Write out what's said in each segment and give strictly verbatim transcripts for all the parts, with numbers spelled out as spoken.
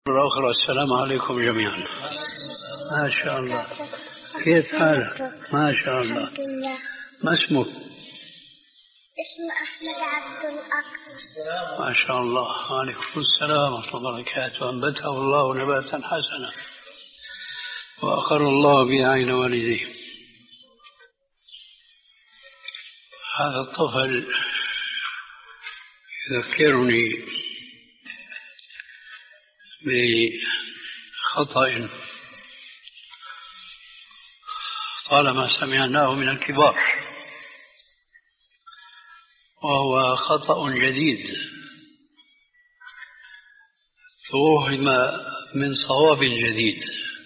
مرة أخرى السلام عليكم جميعا. ما شاء الله، كيف حالك؟ ما شاء الله. الحمد لله. ما اسمك؟ اسمي أحمد عبد الأكرم. ما شاء الله. وعليكم السلام ورحمة الله وبركاته. أنبته الله نباتا حسنا وأقر الله به عين والديه. هذا الطفل يذكرني بخطأ طالما سمعناه من الكبار، وهو خطأ جديد توهم من صواب جديد،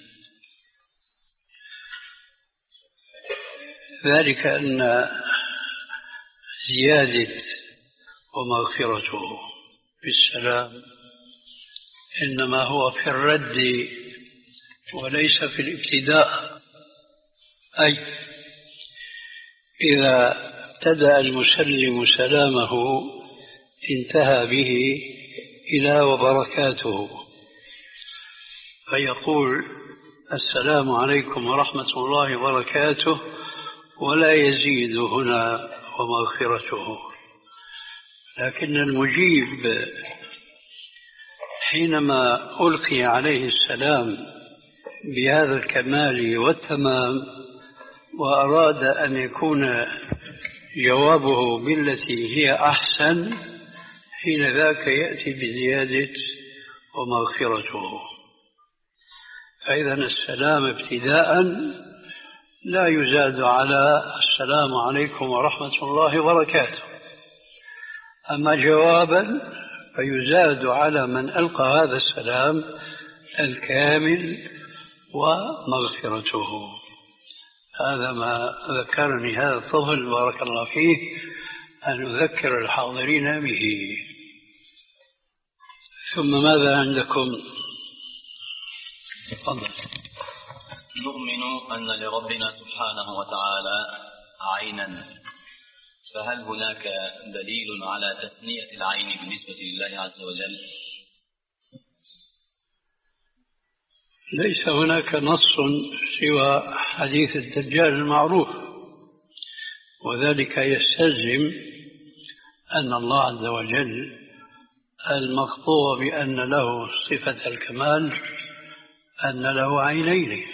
ذلك أن زيادة ومغفرته بالسلام إنما هو في الرد وليس في الابتداء. أي إذا ابتدأ المسلم سلامه انتهى به إلى وبركاته، فيقول السلام عليكم ورحمة الله وبركاته ولا يزيد هنا ومغفرته. لكن المجيب حينما ألقي عليه السلام بهذا الكمال والتمام وأراد أن يكون جوابه بالتي هي أحسن، حين ذاك يأتي بزيادة ومغفرته. فإذا السلام ابتداء لا يزاد على السلام عليكم ورحمة الله وبركاته، أما جوابا فيزاد على من ألقى هذا السلام الكامل ومغفرته. هذا ما ذكرني هذا الطفل بارك الله فيه أن أذكر الحاضرين به. ثم ماذا عندكم؟ تفضل. نؤمن أن لربنا سبحانه وتعالى عينا، فهل هناك دليل على تثنية العين بالنسبة لله عز وجل؟ ليس هناك نص سوى حديث الدجال المعروف، وذلك يستلزم أن الله عز وجل المقطوع بأن له صفة الكمال أن له عينين،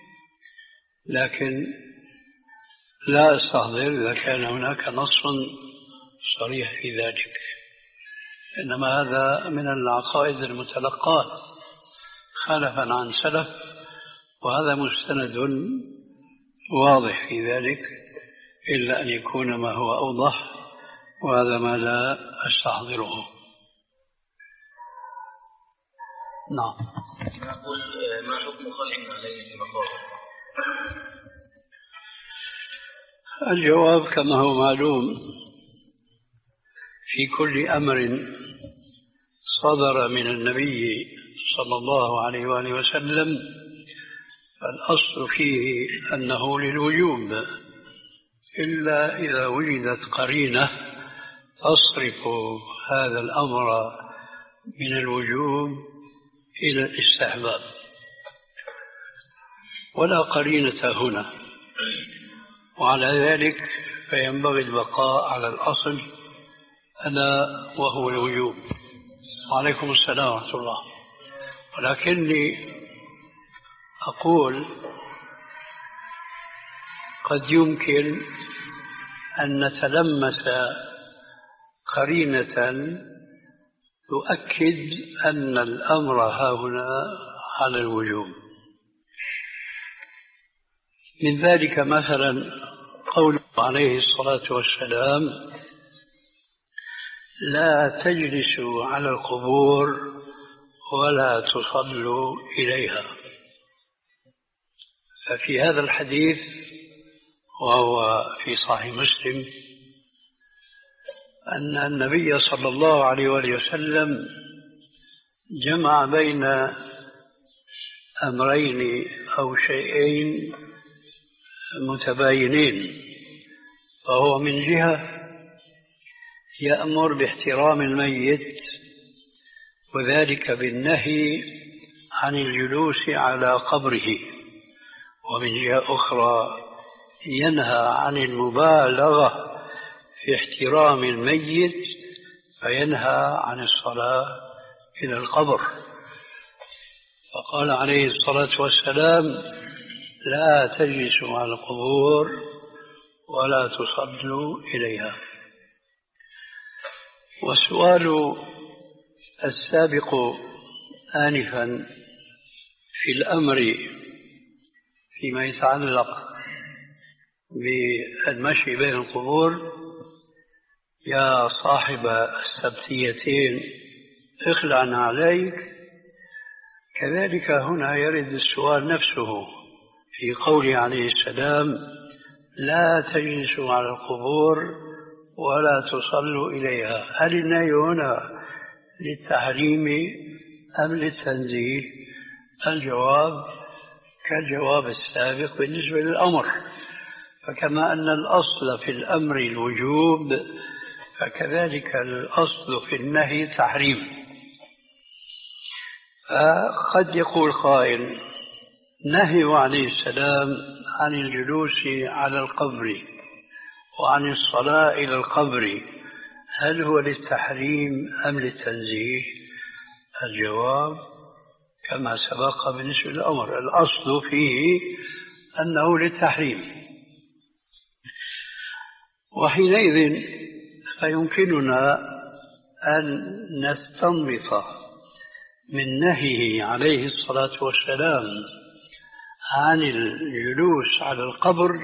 لكن لا أستحضر إذا كان هناك نص صريح في ذلك، إنما هذا من العقائد المتلقاة خلفا عن سلف، وهذا مستند واضح في ذلك، إلا أن يكون ما هو أوضح، وهذا ما لا أستحضره. نعم. نقول ما حكم خلع عليه في مقابر؟ الجواب كما هو معلوم، في كل أمر صدر من النبي صلى الله عليه وآله وسلم فالأصل فيه أنه للوجوب، إلا إذا وجدت قرينة تصرف هذا الأمر من الوجوب إلى الاستحباب، ولا قرينة هنا، وعلى ذلك فينبغي البقاء على الأصل ألا وهو الوجوب. وعليكم السلام ورحمة الله. ولكني أقول قد يمكن أن نتلمس قرينة تؤكد أن الأمر هاهنا على الوجوب. من ذلك مثلا قوله عليه الصلاة والسلام: لا تجلسوا على القبور ولا تصلوا إليها. ففي هذا الحديث، وهو في صحيح مسلم، أن النبي صلى الله عليه وسلم جمع بين أمرين أو شيئين متباينين، فهو من جهة يأمر باحترام الميت، وذلك بالنهي عن الجلوس على قبره، ومن جهة أخرى ينهى عن المبالغة في احترام الميت فينهى عن الصلاة إلى القبر. فقال عليه الصلاة والسلام: لا تجلسوا على القبور ولا تصلوا إليها. والسؤال السابق آنفا في الأمر فيما يتعلق بالمشي بين القبور: يا صاحب السبتيتين اخلعن عليك. كذلك هنا يرد السؤال نفسه في قوله عليه السلام: لا تجلسوا على القبور ولا تصلوا إليها. هل النهي هنا للتحريم أم للتنزيه؟ الجواب كالجواب السابق بالنسبة للأمر، فكما أن الأصل في الأمر الوجوب فكذلك الأصل في النهي تحريم. فقد يقول قائل: نهي عليه السلام عن الجلوس على القبر وعن الصلاة إلى القبر، هل هو للتحريم أم للتنزيه؟ الجواب كما سبق بالنسبة للأمر، الأصل فيه أنه للتحريم. وحينئذ فيمكننا أن نستنبط من نهيه عليه الصلاة والسلام عن الجلوس على القبر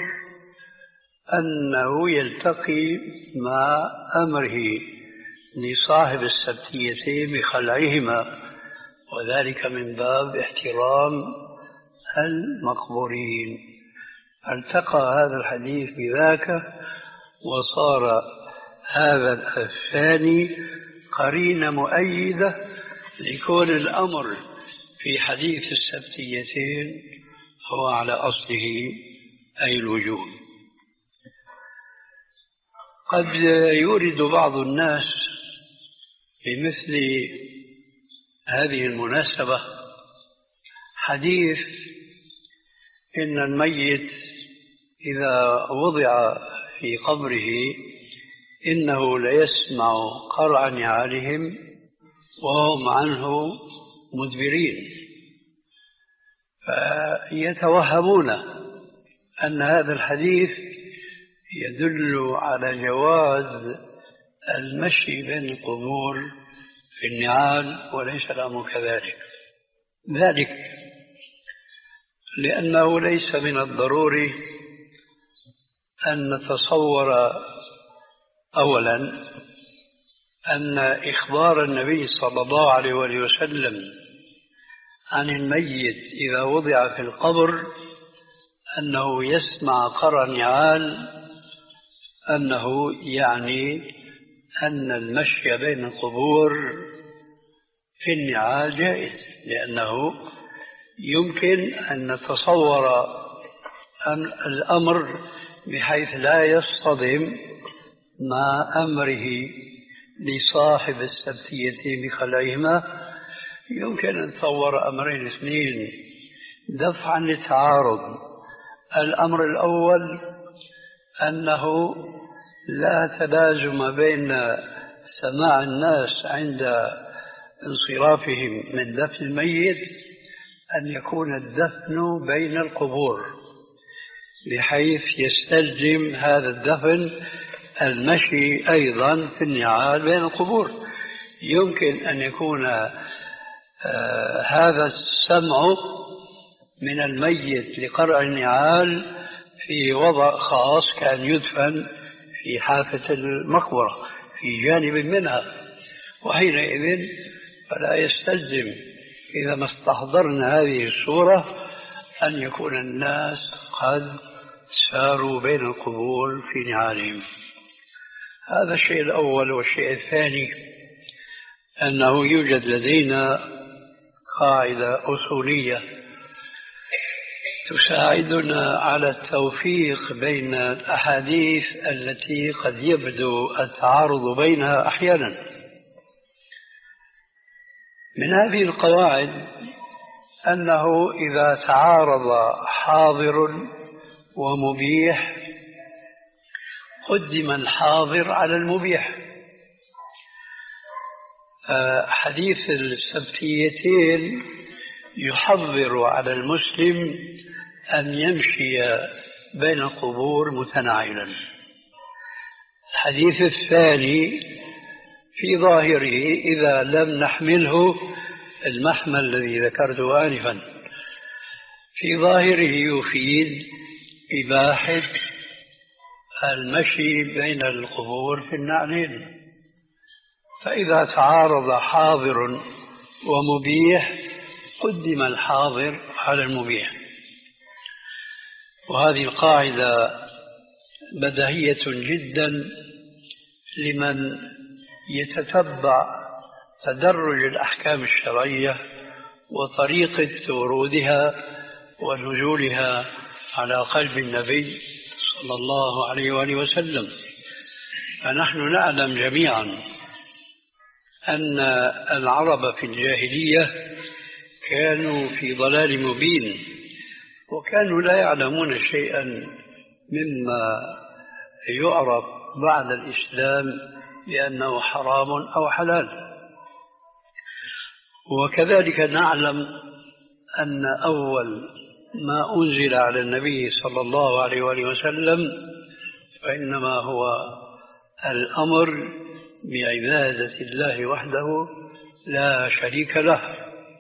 أنه يلتقي مع أمره لصاحب السبتيتين بخلعهما، وذلك من باب احترام المقبورين. التقى هذا الحديث بذاك، وصار هذا الثاني قرينة مؤيدة لكون الأمر في حديث السبتيتين هو على أصله أي الوجوب. قد يورد بعض الناس بمثل هذه المناسبة حديث إن الميت إذا وضع في قبره إنه ليسمع قرع نعالهم وهم عنه مدبرين، فيتوهمون أن هذا الحديث يدل على جواز المشي بين القبور في النعال، وليس الأمر كذلك. ذلك لأنه ليس من الضروري أن نتصور أولا أن إخبار النبي صلى الله عليه وسلم عن الميت إذا وضع في القبر أنه يسمع قرع النعال أنه يعني أن المشي بين القبور في النعال جائز، لأنه يمكن أن نتصور أن الأمر بحيث لا يصطدم مع أمره لصاحب السبتيتين بخلعهما. يمكن أن نتصور أمرين اثنين دفعا للتعارض. الأمر الأول أنه لا تلازم بين سماع الناس عند انصرافهم من دفن الميت أن يكون الدفن بين القبور، بحيث يستلزم هذا الدفن المشي أيضا في النعال بين القبور. يمكن أن يكون آه هذا السمع من الميت لقرع النعال في وضع خاص كان يدفن في حافة المقبرة في جانب منها، وحينئذ فلا يستلزم إذا ما استحضرنا هذه الصورة أن يكون الناس قد ساروا بين القبور في نعالهم. هذا الشيء الأول. والشيء الثاني أنه يوجد لدينا قاعدة أصولية تساعدنا على التوفيق بين الأحاديث التي قد يبدو التعارض بينها أحيانا. من هذه القواعد أنه إذا تعارض حاضر ومبيح قدم الحاضر على المبيح. حديث السبتيتين يحضر على المسلم أن يمشي بين القبور متنعلا. الحديث الثاني في ظاهره إذا لم نحمله المحمل الذي ذكرته آنفا، في ظاهره يفيد إباحة المشي بين القبور في النعلين. فإذا تعارض حاضر ومبيح قدم الحاضر على المبيح. وهذه القاعدة بديهية جدا لمن يتتبع تدرج الأحكام الشرعية وطريقة ورودها ونزولها على قلب النبي صلى الله عليه وآله وسلم. فنحن نعلم جميعا أن العرب في الجاهلية كانوا في ضلال مبين، وكانوا لا يعلمون شيئا مما يعرف بعد الإسلام بأنه حرام أو حلال. وكذلك نعلم أن أول ما أنزل على النبي صلى الله عليه وآله وسلم فإنما هو الأمر بعبادة الله وحده لا شريك له.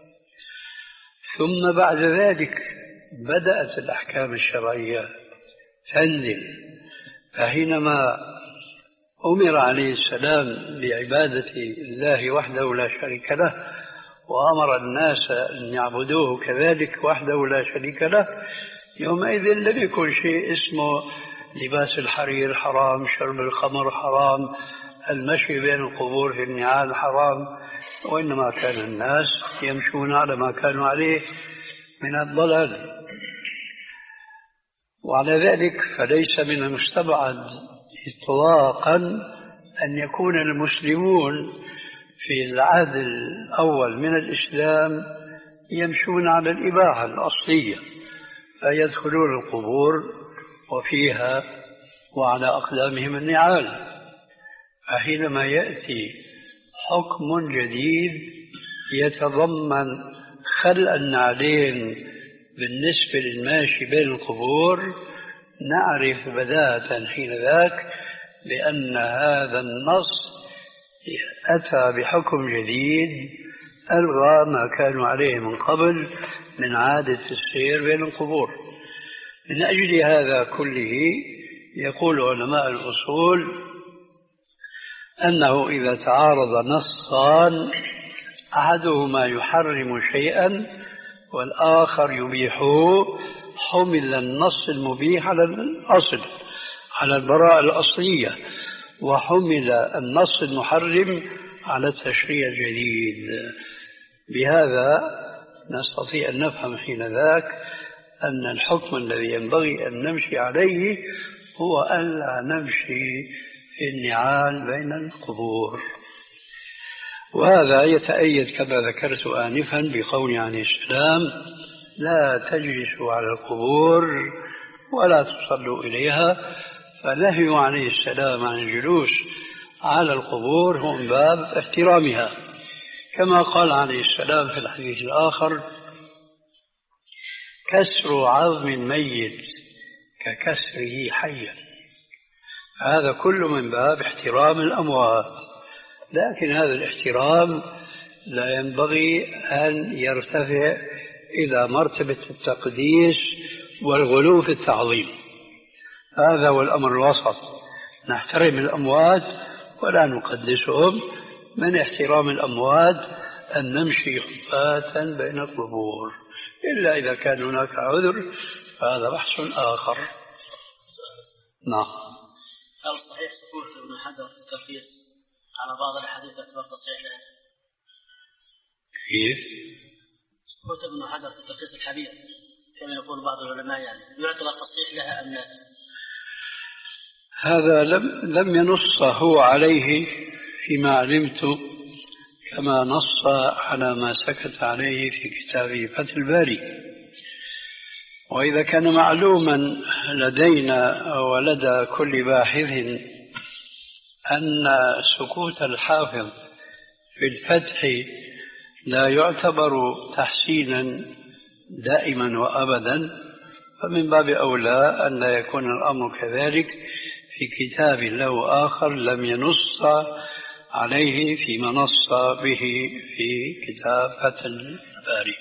ثم بعد ذلك بدأت الأحكام الشرعية تنزل. فحينما أمر عليه السلام بعبادة الله وحده لا شريك له وأمر الناس أن يعبدوه كذلك وحده لا شريك له، يومئذ لم يكن شيء اسمه لباس الحرير حرام، شرب الخمر حرام، المشي بين القبور في النعال حرام، وإنما كان الناس يمشون على ما كانوا عليه من الضلال. وعلى ذلك فليس من المستبعد إطلاقا أن يكون المسلمون في العهد الأول من الإسلام يمشون على الإباحة الأصلية، فيدخلون القبور وفيها وعلى أقدامهم النعال. فحينما يأتي حكم جديد يتضمن خلع النعلين بالنسبة للماشي بين القبور نعرف بداهة حين ذاك بأن هذا النص أتى بحكم جديد ألغى ما كانوا عليه من قبل من عادة السير بين القبور. من أجل هذا كله يقول علماء الأصول أنه إذا تعارض نصان أحدهما يحرم شيئا والآخر يبيحه حمل النص المبيح على الأصل على البراءة الأصلية، وحمل النص المحرم على التشريع الجديد. بهذا نستطيع أن نفهم حين ذاك أن الحكم الذي ينبغي أن نمشي عليه هو ألا نمشي في النعال بين القبور. وهذا يتأيد كما ذكرت آنفا بقول عليه السلام لا تجلسوا على القبور ولا تصلوا إليها، فنهي عليه السلام عن الجلوس على القبور هو من باب احترامها، كما قال عليه السلام في الحديث الآخر كسر عظم ميت ككسره حيا. هذا كله من باب احترام الأموات، لكن هذا الاحترام لا ينبغي أن يرتفع إلى مرتبة التقديس والغلو في التعظيم. هذا هو الأمر الوسط، نحترم الأموات ولا نقدسهم. من احترام الأموات أن نمشي خفاة بين القبور، إلا إذا كان هناك عذر فهذا بحث آخر. نعم. هل صحيح سكوت ابن حجر في الترخيص على بعض الأحاديث أكبر تصحيح لها؟ كيف؟ سكوت ابن حجر في الترخيص الحديث كما يقول بعض العلماء يعني يعتبر تصحيح لها أم لا؟ هذا لم لم ينص هو عليه فيما علمت، كما نص على ما سكت عليه في كتابه فتح الباري. وإذا كان معلوما لدينا ولدى كل باحث أن سكوت الحافظ في الفتح لا يعتبر تحسينا دائما وأبدا، فمن باب أولى أن لا يكون الأمر كذلك في كتاب له آخر لم ينص عليه فيما نص به في كتاب فتح الباري.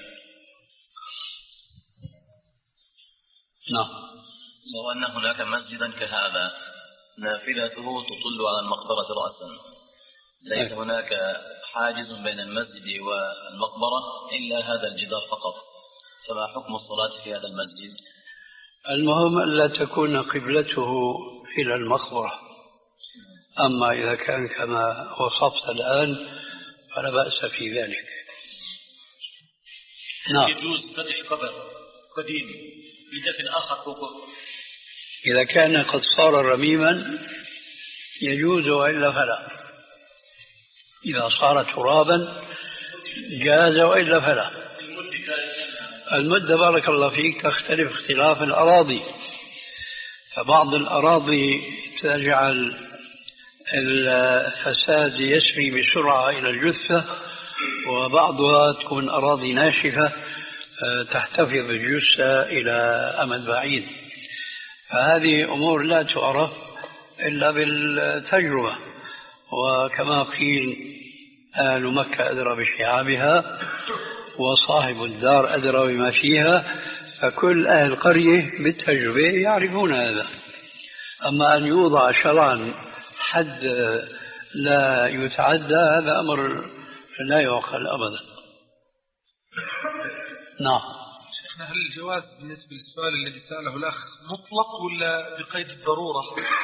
نعم. لو أن هناك مسجدا كهذا نافذته تطل على المقبرة رأسا، ليس هناك حاجز بين المسجد والمقبرة إلا هذا الجدار فقط، فما حكم الصلاة في هذا المسجد؟ المهم ألا تكون قبلته إلى المقبرة، أما إذا كان كما وصفت الآن فلا بأس في ذلك. نعم. يجوز فتح قبر قديم بدفن آخر فوقه إذا كان قد صار رميما يجوز، وإلا فلا. إذا صار ترابا جاز، وإلا فلا. المدة بارك الله فيك تختلف اختلاف الأراضي، فبعض الأراضي تجعل الفساد يسري بسرعة إلى الجثة، وبعضها تكون أراضي ناشفة تحتفظ الجثة إلى أمد بعيد. فهذه أمور لا تعرف إلا بالتجربة، وكما قيل أهل مكة أدرى بشعابها وصاحب الدار أدرى بما فيها، فكل أهل القرية بالتجربة يعرفون هذا. أما أن يوضع شرعا حد لا يتعدى هذا أمر لا يعقل أبدا. نعم. هل الجواز بالنسبة للسؤال الذي سأله الأخ مطلق ولا بقيد الضرورة؟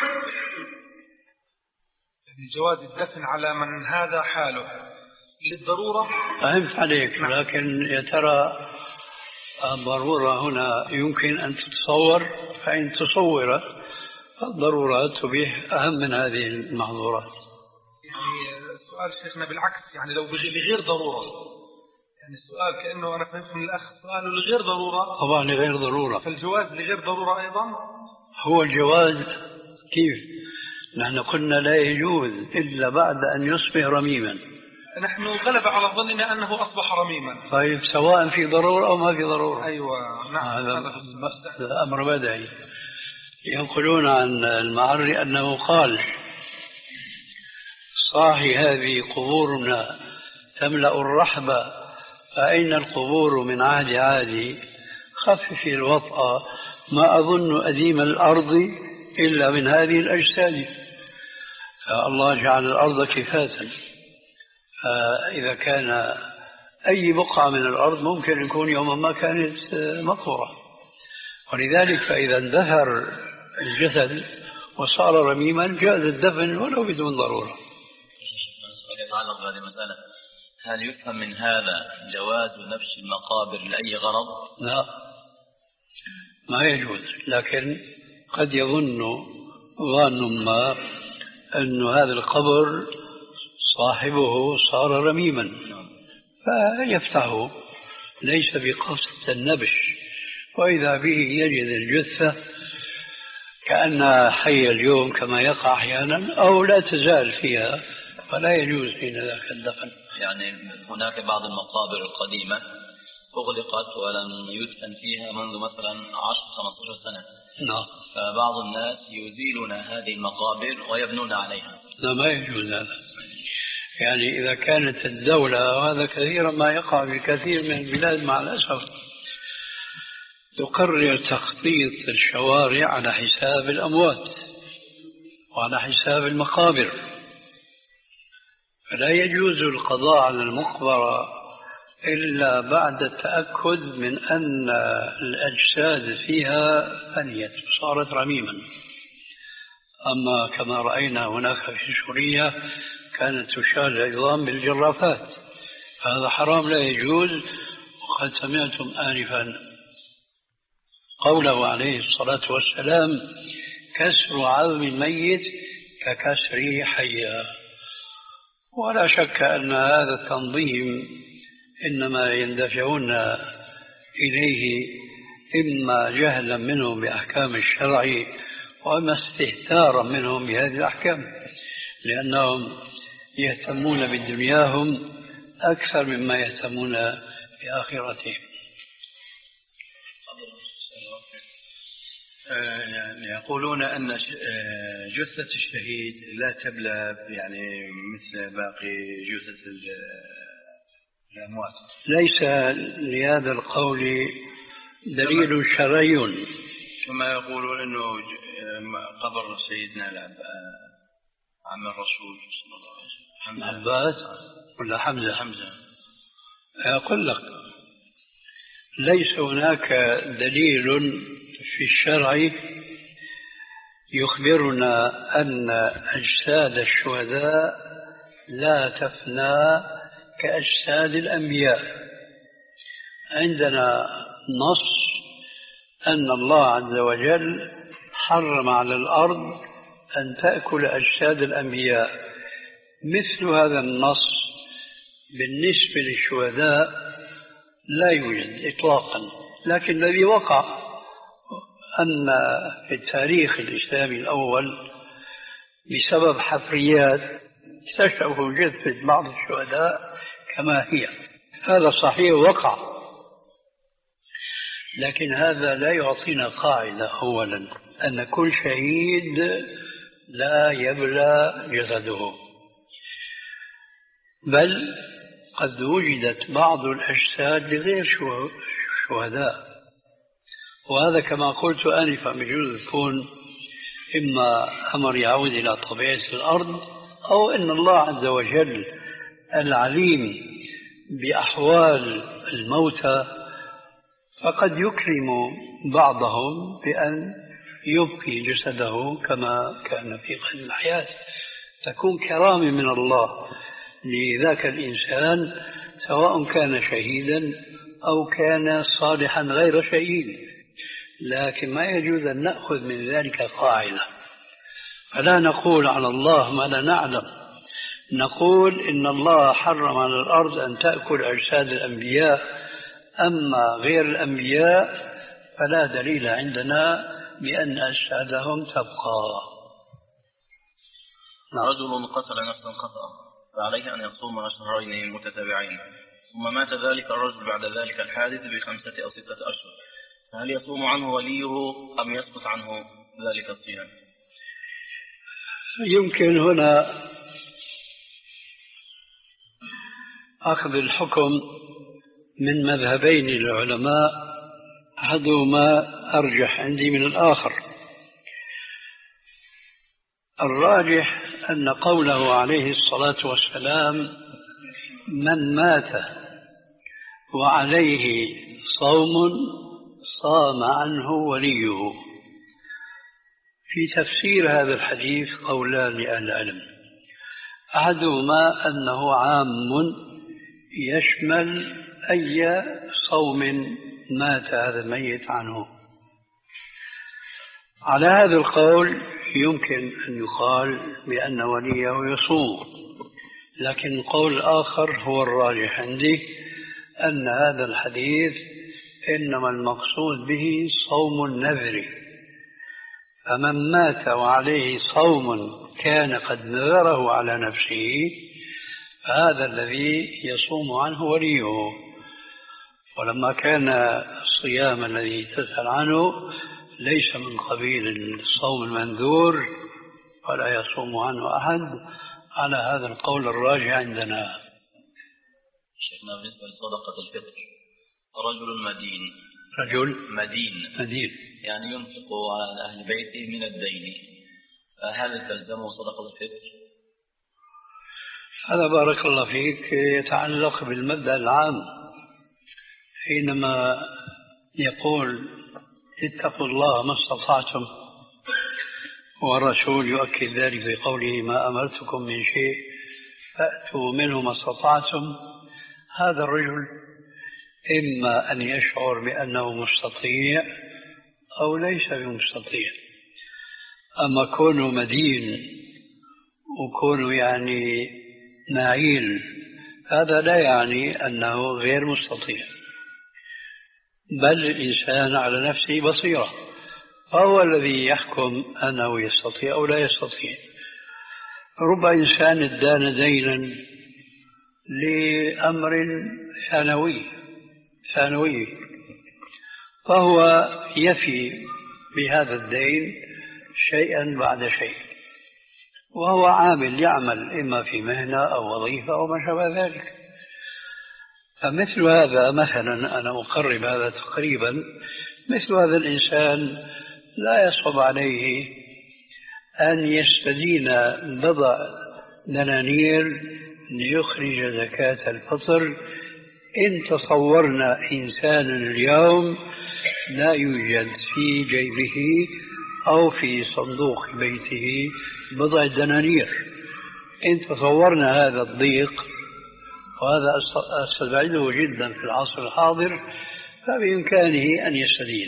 يعني جواز الدفن على من هذا حاله للضرورة؟ فهمت عليك، لكن يا ترى الضرورة هنا يمكن أن تتصور، فإن تصورت الضرورة تبيح أهم من هذه المحظورات. يعني سؤال شيخنا بالعكس، يعني لو بغير ضرورة، يعني السؤال كأنه أنا فهمت من الأخ سؤاله لغير ضرورة. طبعا لغير ضرورة. فالجواز لغير ضرورة أيضا؟ هو الجواز كيف؟ نحن قلنا لا يجوز إلا بعد أن يصبح رميما. نحن غلب على ظننا أنه أصبح رميما. طيب سواء في ضرورة أو ما في ضرورة. أيوة نعم. هذا أمر بدعي. ينقلون عن المعري أنه قال: صاحي هذه قبورنا تملأ الرحبة، فأين القبور من عهد عادي؟ خفف الوطأ، ما أظن أديم الأرض إلا من هذه الأجساد. فالله جعل الأرض كفاة، فإذا كان أي بقعة من الأرض ممكن يكون يوما ما كانت مقبرة، ولذلك فإذا اندثر الجسد وصار رميما جاز الدفن ولو بدون ضرورة. سؤال يتعلق بهذه المسألة: هل يفهم من هذا جواز نبش المقابر لأي غرض؟ لا، ما يجوز، لكن قد يظن ظان ما أن هذا القبر صاحبه صار رميما فيفتحه ليس بقصد النبش، وإذا به يجد الجثة كأنها حية اليوم كما يقع أحيانا أو لا تزال فيها، فلا يجوز حين ذاك الدفن. يعني هناك بعض المقابر القديمة أغلقت ولم يدفن فيها منذ مثلا عشر خمسة عشر سنة. نعم. فبعض الناس يزيلون هذه المقابر ويبنون عليها. لا، ما يجوز هذا. يعني إذا كانت الدولة، وهذا كثيرا ما يقع في كثير من البلاد مع الأسف، تقرر تخطيط الشوارع على حساب الأموات وعلى حساب المقابر، فلا يجوز القضاء على المقبرة إلا بعد التأكد من أن الأجساد فيها فنيت صارت رميما. أما كما رأينا هناك في سوريا كانت تشال العظام بالجرافات، فهذا حرام لا يجوز. وقد سمعتم آنفا قوله عليه الصلاة والسلام: كسر عظم الميت ككسره حيا. ولا شك أن هذا التنظيم إنما يندفعون إليه إما جهلا منهم بأحكام الشرع وإما استهتارا منهم بهذه الأحكام، لأنهم يهتمون بدنياهم أكثر مما يهتمون بآخرتهم. يقولون أن جثة الشهيد لا تبلى يعني مثل باقي جثث الأموات. ليس لهذا القول دليل شرعي. كما يقولون أنه قبر سيدنا عم الرسول صلى الله عليه وسلم عباس ولا حمزة؟ حمزة. أقول لك ليس هناك دليل في الشرع يخبرنا أن أجساد الشهداء لا تفنى كأجساد الأنبياء. عندنا نص أن الله عز وجل حرم على الأرض أن تأكل أجساد الأنبياء. مثل هذا النص بالنسبة للشهداء لا يوجد إطلاقا، لكن الذي وقع أن في التاريخ الإسلامي الأول بسبب حفريات اكتشفوا جثة بعض الشهداء كما هي. هذا صحيح وقع، لكن هذا لا يعطينا قاعدة أولا أن كل شهيد لا يبلى جسده، بل قد وجدت بعض الأجساد لغير شهداء، وهذا كما قلت آنفا بجوز يكون إما أمر يعود إلى طبيعة الأرض أو أن الله عز وجل العليم بأحوال الموتى فقد يكرم بعضهم بأن يبقي جسده كما كان في قبل الحياة، تكون كرامة من الله لذاك الإنسان سواء كان شهيدا أو كان صالحا غير شهيد. لكن ما يجوز أن نأخذ من ذلك قاعدة، فلا نقول على الله ما لا نعلم، نقول إن الله حرم على الأرض أن تأكل أجساد الأنبياء، أما غير الأنبياء فلا دليل عندنا بأن أجسادهم تبقى. رجل قتل نفسا خطأ فعليه أن يصوم شهرين متتابعين، ثم مات ذلك الرجل بعد ذلك الحادث بخمسة أو ستة أشهر، فهل يصوم عنه وليه أم يسقط عنه ذلك الصيام؟ يمكن هنا أخذ الحكم من مذهبين للعلماء، أحدهما أرجح عندي من الآخر. الراجح أن قوله عليه الصلاة والسلام من مات وعليه صوم صام عنه وليه، في تفسير هذا الحديث قولان لأهل العلم، أحدهما أنه عام يشمل أي صوم مات هذا الميت عنه. على هذا القول يمكن أن يقال بأن وليه يصوم، لكن القول الآخر هو الراجح عندي، أن هذا الحديث إنما المقصود به صوم النذر، فمن مات وعليه صوم كان قد نذره على نفسه فهذا الذي يصوم عنه وليه. ولما كان الصيام الذي تسأل عنه ليس من قبيل الصوم المنذور ولا يصوم عنه أحد، على هذا القول الراجع عندنا. شيخنا بالنسبة لصدقة الفطر، رجل مدين رجل مدين مدين يعني ينفق على أهل بيته من الدين، فهل تلزمه صدقة الفطر؟ هذا بارك الله فيك يتعلق بالمبدأ العام، حينما يقول اتقوا الله ما استطعتم، والرسول يؤكد ذلك في قوله ما أمرتكم من شيء فأتوا منه ما استطعتم. هذا الرجل إما أن يشعر بأنه مستطيع أو ليس بمستطيع، أما كونه مدين وكونه يعني نعيل، هذا لا يعني أنه غير مستطيع، بل الإنسان على نفسه بصيرة، فهو الذي يحكم أنه يستطيع أو لا يستطيع. رب إنسان ادان دينا لأمر ثانوي ثانوي فهو يفي بهذا الدين شيئا بعد شيء، وهو عامل يعمل إما في مهنة أو وظيفة أو ما شابه ذلك. فمثل هذا مثلا، أنا أقرب هذا تقريبا، مثل هذا الإنسان لا يصعب عليه أن يستدين بضع دنانير ليخرج زكاة الفطر إن تصورنا إنسانا اليوم لا يوجد في جيبه أو في صندوق بيته بضع دنانير. إن تصورنا هذا الضيق، وهذا أستبعده جدا في العصر الحاضر، فبإمكانه أن يستدين،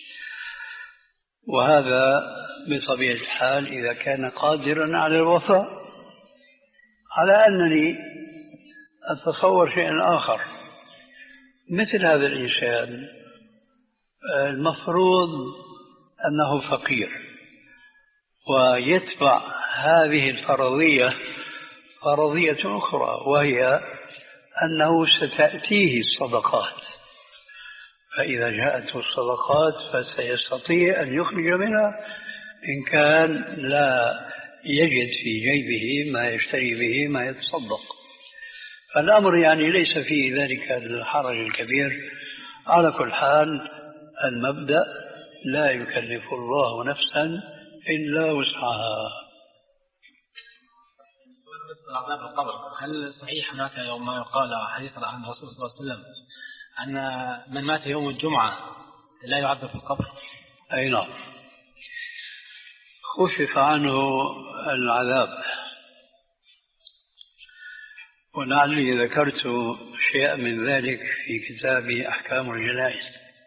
وهذا بطبيعة الحال إذا كان قادرا على الوفاء. على أنني أتصور شيئا آخر، مثل هذا الإنسان المفروض أنه فقير ويتبع هذه الفرضية فرضية أخرى، وهي أنه ستأتيه الصدقات، فإذا جاءته الصدقات فسيستطيع أن يخرج منها إن كان لا يجد في جيبه ما يشتري به ما يتصدق. فالأمر يعني ليس فيه ذلك الحرج الكبير. على كل حال المبدأ لا يكلف الله نفسا إلا وسعها. عذاب القبر، هل صحيح هناك يوم ما يقال حديث عن الرسول صلى الله عليه وسلم أن من مات يوم الجمعة لا يعذب في القبر؟ أي نعم، خفف عنه العذاب. ولعلي ذكرت شيئا من ذلك في كتاب أحكام الجنائز.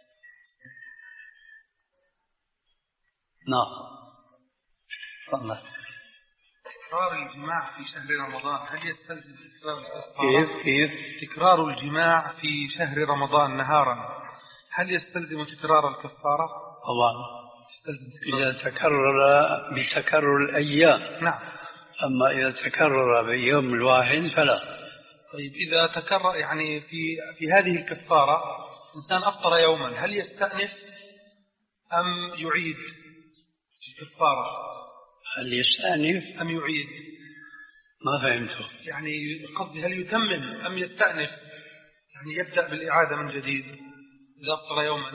نعم. تفضل. تكرار الجماع في شهر رمضان هل يستلزم تكرار الكفارة؟ كيف كيف تكرار الجماع في شهر رمضان نهارا هل يستلزم تكرار الكفارة؟ طبعا إذا تكرر بتكرر الأيام. نعم. أما إذا تكرر بيوم الواحد فلا. طيب إذا تكرر يعني في في هذه الكفارة إنسان أفطر يوما، هل يستأنف أم يعيد الكفارة؟ هل يستأنف أم يعيد؟ ما فهمته. يعني قصدي هل يتمم أم يستأنف، يعني يبدأ بالإعادة من جديد إذا أفطر يوما؟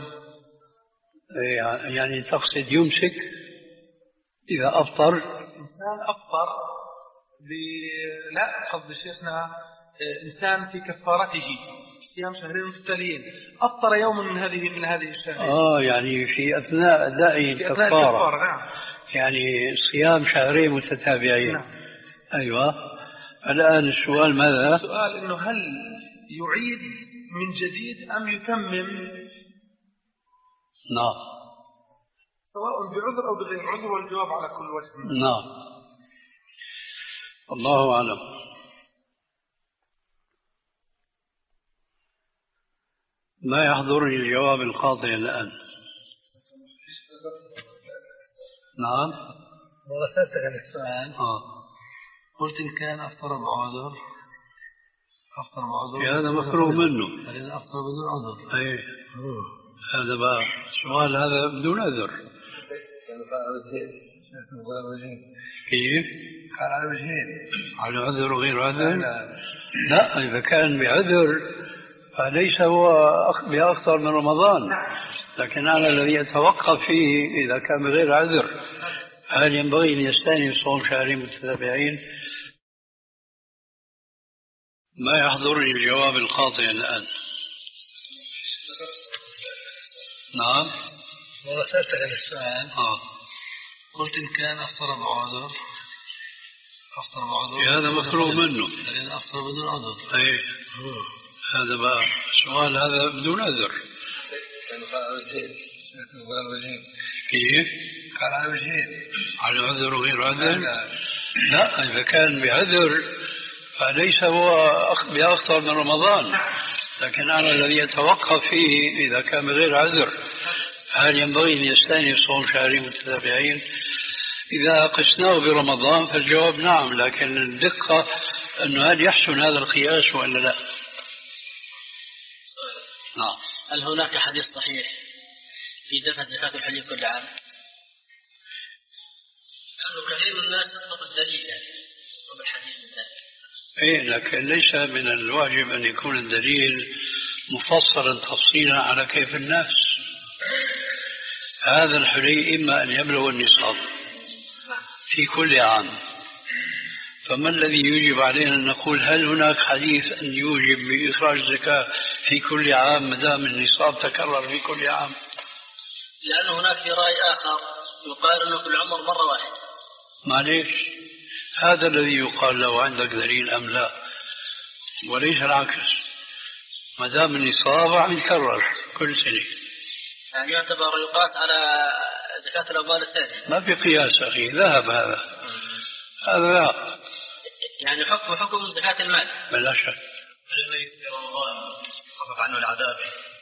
يعني تقصد يمسك إذا أفطر؟ إنسان أفطر ب... لا قصد شيخنا إنسان في كفارته صيام شهرين متتاليين، أفطر يوم من هذه من هذه الشهرين. آه يعني في أثناء أداء الكفارة. الكفارة. نعم. يعني صيام شهرين متتابعين. نعم. أيوة. الآن السؤال ماذا؟ السؤال إنه هل يعيد من جديد أم يتمم؟ نعم. سواء بعذر أو بغير عذر، والجواب على كل وجه. نعم. الله أعلم. ما يحضرني الجواب القاطع الآن. نعم. والله سألتك عن السؤال. آه. قلت إن كان أفطر بعذر أفطر بعذر هذا مكروه منه. هذا أفطر بدون عذر. أي. هذا بقى سؤال هذا بدون عذر. كيف؟ على وجهين، على عذر وغير عذر؟ لا، إذا كان بعذر فليس هو بأكثر من رمضان، لكن على الذي يتوقف فيه إذا كان بغير عذر هل ينبغي أن يستأنف صوم شهرين متتابعين؟ ما يحضرني الجواب القاطع الآن. نعم. والله سألتك عن السؤال. آه. قلت إن كان أفطر بعذر أفطر بعذر هذا مكروه منه. هذا أفطر بدون عذر. أي. هذا بقى سؤال هذا بدون عذر. كيف؟ قال على وجهين، على عذر وغير عذر؟ لا، إذا كان بعذر فليس هو بأخطر من رمضان، لكن أنا الذي يتوقف فيه إذا كان بغير عذر هل ينبغي أن يستأنف صوم شهرين متتابعين؟ إذا قسناه برمضان فالجواب نعم، لكن الدقة أنه هل يحسن هذا القياس ولا لا؟ نعم. هل هناك حديث صحيح في دفع زكاة الحلي كل عام؟ لأنه كثير من الناس يطلب الدليل يطلب الحديث من ذلك. إيه، لكن ليس من الواجب أن يكون الدليل مفصلا تفصيلا على كيف الناس. هذا الحلي إما أن يبلغ النصاب في كل عام، فما الذي يوجب علينا أن نقول هل هناك حديث أن يوجب بإخراج الزكاة في كل عام ما دام النصاب تكرر في كل عام؟ لأن هناك في رأي آخر يقال أنه في العمر مرة واحدة. معليش، هذا الذي يقال له عندك دليل أم لا، وليس العكس. ما دام النصاب عم يتكرر كل سنة، يعني يعتبر يقاس على زكاة الأموال الثانية. ما في قياس أخي، ذهب هذا. هذا لا، يعني حكم حكم زكاة المال بلا شك. الميت في رمضان خفف عنه العذاب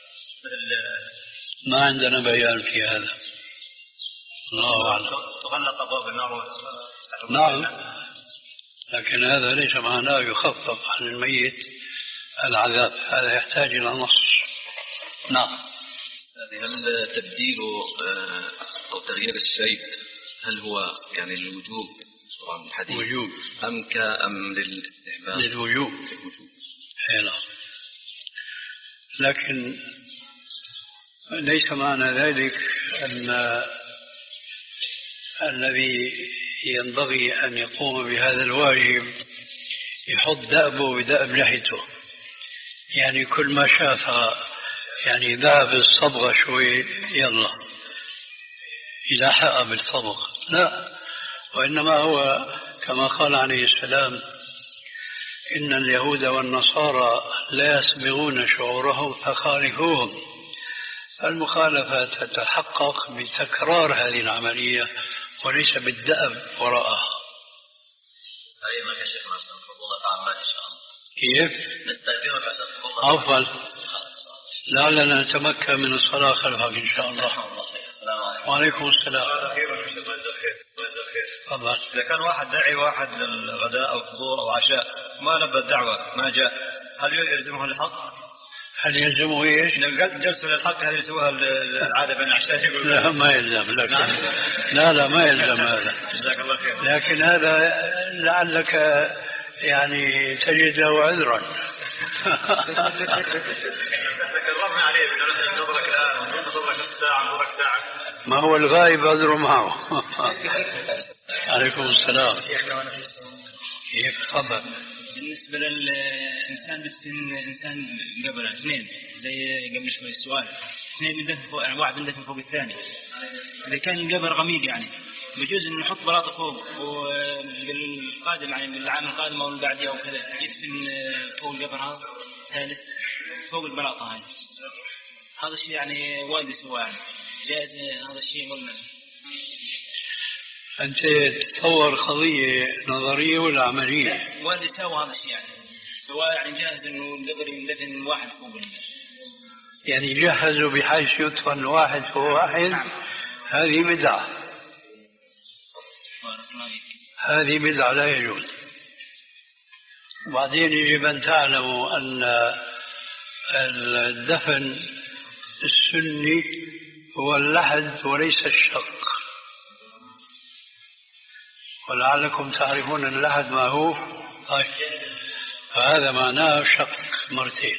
ما عندنا بيان في هذا، الله أعلم. تغلق أبواب النار. نعم، لكن هذا ليس معناه يخفف عن الميت العذاب، هذا يحتاج إلى نص. نعم. هل تبديل أو تغيير الشيء هل هو يعني للوجوب الحديث وجوب أم كأم للاستحباب؟ للوجوب. حيلا. لكن ليس معنى ذلك أن الذي ينبغي أن يقوم بهذا الواجب يحط دأبه بدأب لحيته، يعني كل ما شاف يعني ذهب الصبغة شوي يلا يلاحق بالصبغ، لا، وإنما هو كما قال عليه السلام إن اليهود والنصارى لا يسبغون شعورهم فخالفوهم. المخالفة تتحقق بتكرار هذه العملية وليس بالدأب وراءها. أيضا يا شيخنا فضل تعمل إن شاء الله. كيف؟ نستأذنك عشان فضل. أفضل. لعلنا نتمكن من الصلاة خلفك إن شاء الله. وعليكم السلام. تفضل. إذا كان واحد داعي واحد للغداء أو فطور أو عشاء ما لبى الدعوة ما جاء، هل يلزمه الحق؟ هل يلزمه ايش؟ جلسة للحق هل يسويها العادة بين العشاء؟ لا ما يلزم، لكن لا لا ما يلزم هذا. جزاك الله خير. لكن هذا لعلك يعني تجد له عذرا. تكررنا عليه نظرك الآن نظرك نص ساعة نظرك ساعة. ما هو الغائب عذره معه. عليكم السلام. كيف؟ تفضل. بالنسبة للإنسان بتكون إنسان قبل اثنين زي قبل شوي السؤال، اثنين بندفن فوق، واحد بندفن فوق الثاني. إذا كان القبر غميق يعني بجوز إنه نحط بلاطة فوق، وبالقادم يعني بالعام القادم أو اللي بعديه أو كذا يدفن فوق القبر هذا ثالث فوق البلاطة هاي. هذا الشيء يعني والدي سواه يعني جائز هذا الشيء ولا؟ أنت تتصور قضية نظرية ولا عملية؟ والدي سوى هذا الشيء يعني سواء يعني جاهز إنه القبر يندفن واحد فوق. يعني جهزوا بحيث يدفن واحد فوق واحد. نعم. هذه بدعة. هذه بدعة لا يجوز. وبعدين يجب أن تعلموا أن الدفن السني هو اللحد وليس الشق، ولعلكم تعرفون اللحد ما هو. طيب فهذا معناه شق مرتين،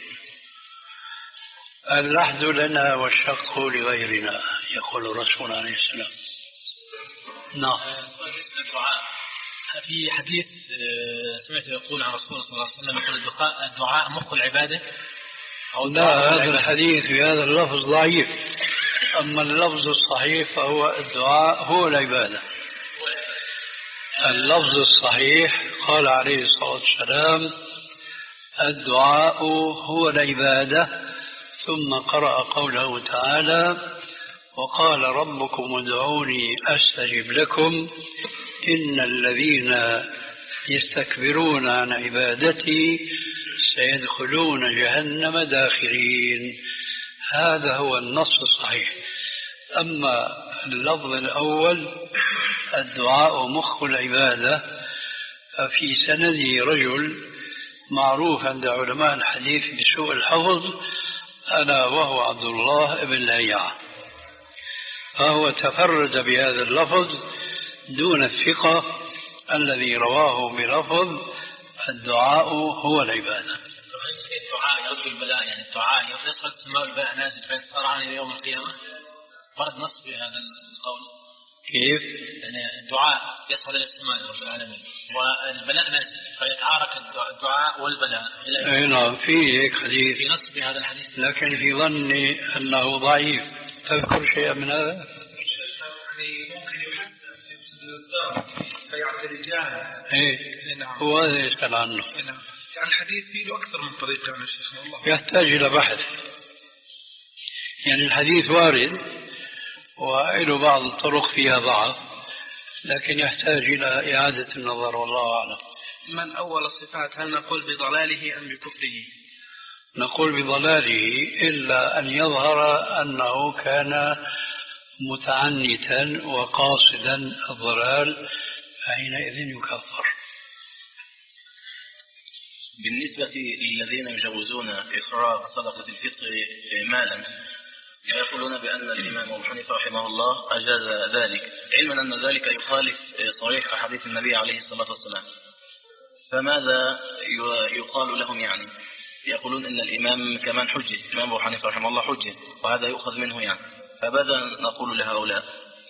اللحد لنا والشق لغيرنا يقول الرسول عليه السلام. نعم. في حديث سمعت يقول عن رسول الله صلى الله عليه وسلم يقول الدعاء الدعاء مخ العبادة أو لا، هذا الحديث في هذا اللفظ ضعيف، أما اللفظ الصحيح فهو الدعاء هو العبادة. اللفظ الصحيح قال عليه الصلاة والسلام الدعاء هو العبادة، ثم قرأ قوله تعالى وقال ربكم ادعوني أستجب لكم إن الذين يستكبرون عن عبادتي سيدخلون جهنم داخرين. هذا هو النص الصحيح. أما اللفظ الأول الدعاء مخ العبادة ففي سنده رجل معروف عند علماء الحديث بسوء الحفظ ألا وهو عبد الله بن لهيعة، فهو تفرد بهذا اللفظ دون الثقة الذي رواه بلفظ الدعاء هو العبادة. الدعاء يرد البلاء، يعني الدعاء يصل السماء البلاء نازل فيصار عليه يوم القيامة، فرد نص بهذا القول. كيف؟ يعني الدعاء يصل إلى السماء رب العالمين والبلاء نازل فيتعارك الدعاء والبلاء. أي نعم في هيك حديث، في نص بهذا الحديث، لكن في ظني أنه ضعيف. تذكر شيئا من هذا؟ يعني ممكن يحدث فيعترجان. إيه نعم. هو هذا يسأل عنه. نعم. يعني الحديث فيه له أكثر من طريقة من شيخنا الله. يحتاج إلى بحث. يعني الحديث وارد وله بعض الطرق فيها ضعف، لكن يحتاج إلى إعادة النظر والله أعلم. من أول الصفات هل نقول بضلاله أم بكفره؟ نقول بضلاله إلا أن يظهر أنه كان متعنتا وقاصدا الضلال فحينئذ يكفر. بالنسبة للذين يجوزون إخراج صدقة الفطر مالا يقولون بأن الإمام أبو حنيفة رحمه الله أجاز ذلك، علما أن ذلك يخالف صريح أحاديث النبي عليه الصلاة والسلام، فماذا يقال لهم؟ يعني يقولون أن الإمام كمان حجة، الإمام أبو حنيفة رحمه الله حجة، وهذا يؤخذ منه يعني، فماذا نقول لهؤلاء؟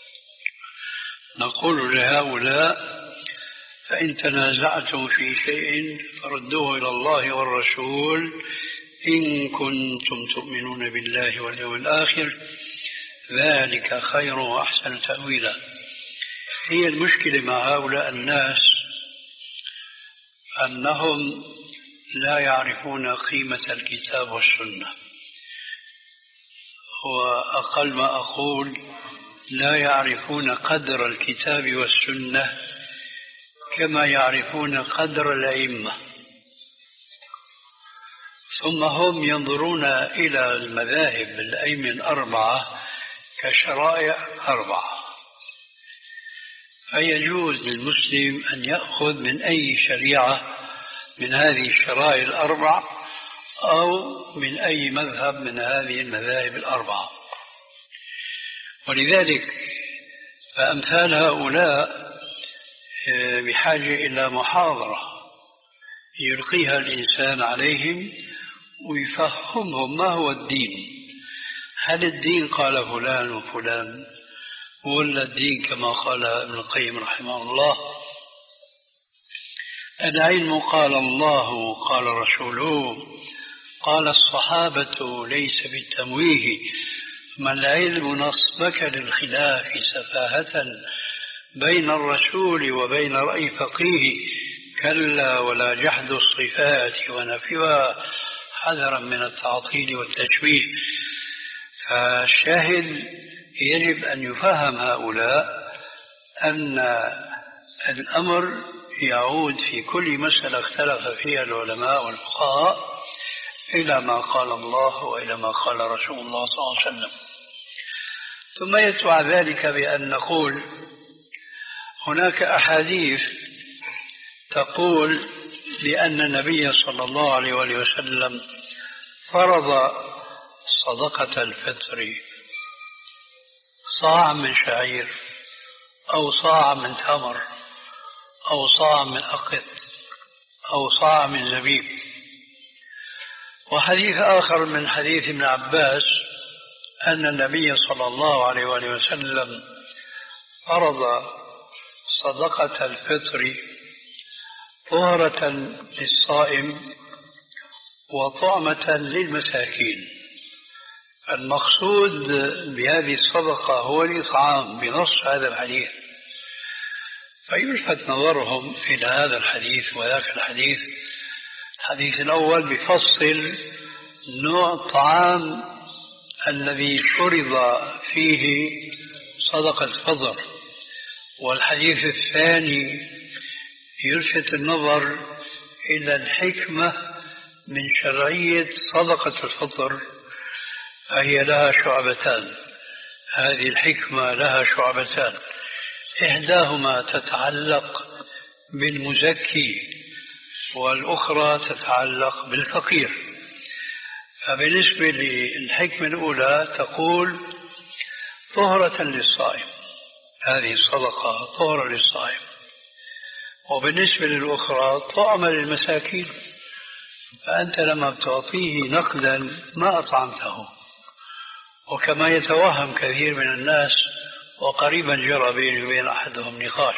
نقول لهؤلاء فإن تنازعتم في شيء فردوه إلى الله والرسول إن كنتم تؤمنون بالله واليوم الآخر ذلك خير وأحسن تأويلا. هي المشكلة مع هؤلاء الناس أنهم لا يعرفون قيمة الكتاب والسنة، وأقل ما أقول لا يعرفون قدر الكتاب والسنة كما يعرفون قدر الأئمة. ثم هم ينظرون إلى المذاهب الأئمة الأربعة كشرائع أربعة، فيجوز للمسلم أن يأخذ من أي شريعة من هذه الشرائع الأربع أو من أي مذهب من هذه المذاهب الأربعة. ولذلك فأمثال هؤلاء بحاجة إلى محاضرة يلقيها الإنسان عليهم ويفهمهم ما هو الدين. هل الدين قال فلان وفلان، ولا الدين كما قال ابن القيم رحمه الله العلم قال الله قال رسوله قال الصحابة ليس بالتمويه، ما العلم نصبك للخلاف سفاهة بين الرسول وبين رأي فقيه، كلا ولا جحد الصفات ونفيها حذرا من التعطيل والتشبيه. فالشاهد يجب أن يفهم هؤلاء أن الأمر يعود في كل مسألة اختلف فيها العلماء والفقهاء إلى ما قال الله وإلى ما قال رسول الله صلى الله عليه وسلم. ثم يتبع ذلك بأن نقول هناك أحاديث تقول بأن النبي صلى الله عليه وآله وسلم فرض صدقة الفطر صاع من شعير أو صاع من تمر أو صاع من أقط أو صاع من زبيب. وحديث آخر من حديث ابن عباس أن النبي صلى الله عليه وآله وسلم فرض صدقة الفطر طهرة للصائم وطعمة للمساكين. المقصود بهذه الصدقة هو الإطعام بنص هذا الحديث، فيلفت نظرهم إلى هذا الحديث وذاك الحديث. الحديث الأول بفصل نوع الطعام الذي فرض فيه صدقة الفطر، والحديث الثاني يلفت النظر إلى الحكمة من شرعية صدقة الفطر، فهي لها شعبتان. هذه الحكمة لها شعبتان، إحداهما تتعلق بالمزكي والأخرى تتعلق بالفقير. فبالنسبة للحكمة الأولى تقول طهرة للصائم، هذه الصدقة طهرة للصائم، وبالنسبة للأخرى طعمة للمساكين، فأنت لما بتعطيه نقدا ما أطعمته. وكما يتوهم كثير من الناس، وقريبا جرى بيني وبين أحدهم نقاش،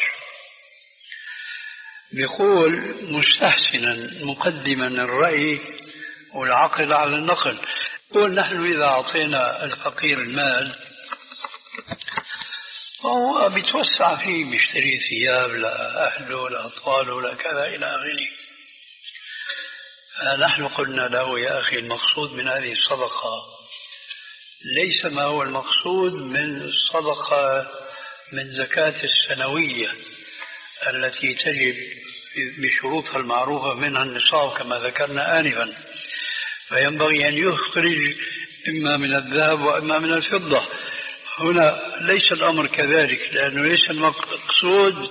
بيقول مستحسنا مقدما الرأي والعقل على النقل، يقول نحن إذا أعطينا الفقير المال فهو بيتوسع فيه، بيشتري ثياب لأهله لأطفاله لكذا إلى آخره. نحن قلنا له يا أخي المقصود من هذه الصدقة ليس ما هو المقصود من الصدقة من زكاة السنوية التي تجب بشروطها المعروفة منها النصاب كما ذكرنا آنفا، فينبغي أن يخرج إما من الذهب وإما من الفضة. هنا ليس الأمر كذلك، لأنه ليس المقصود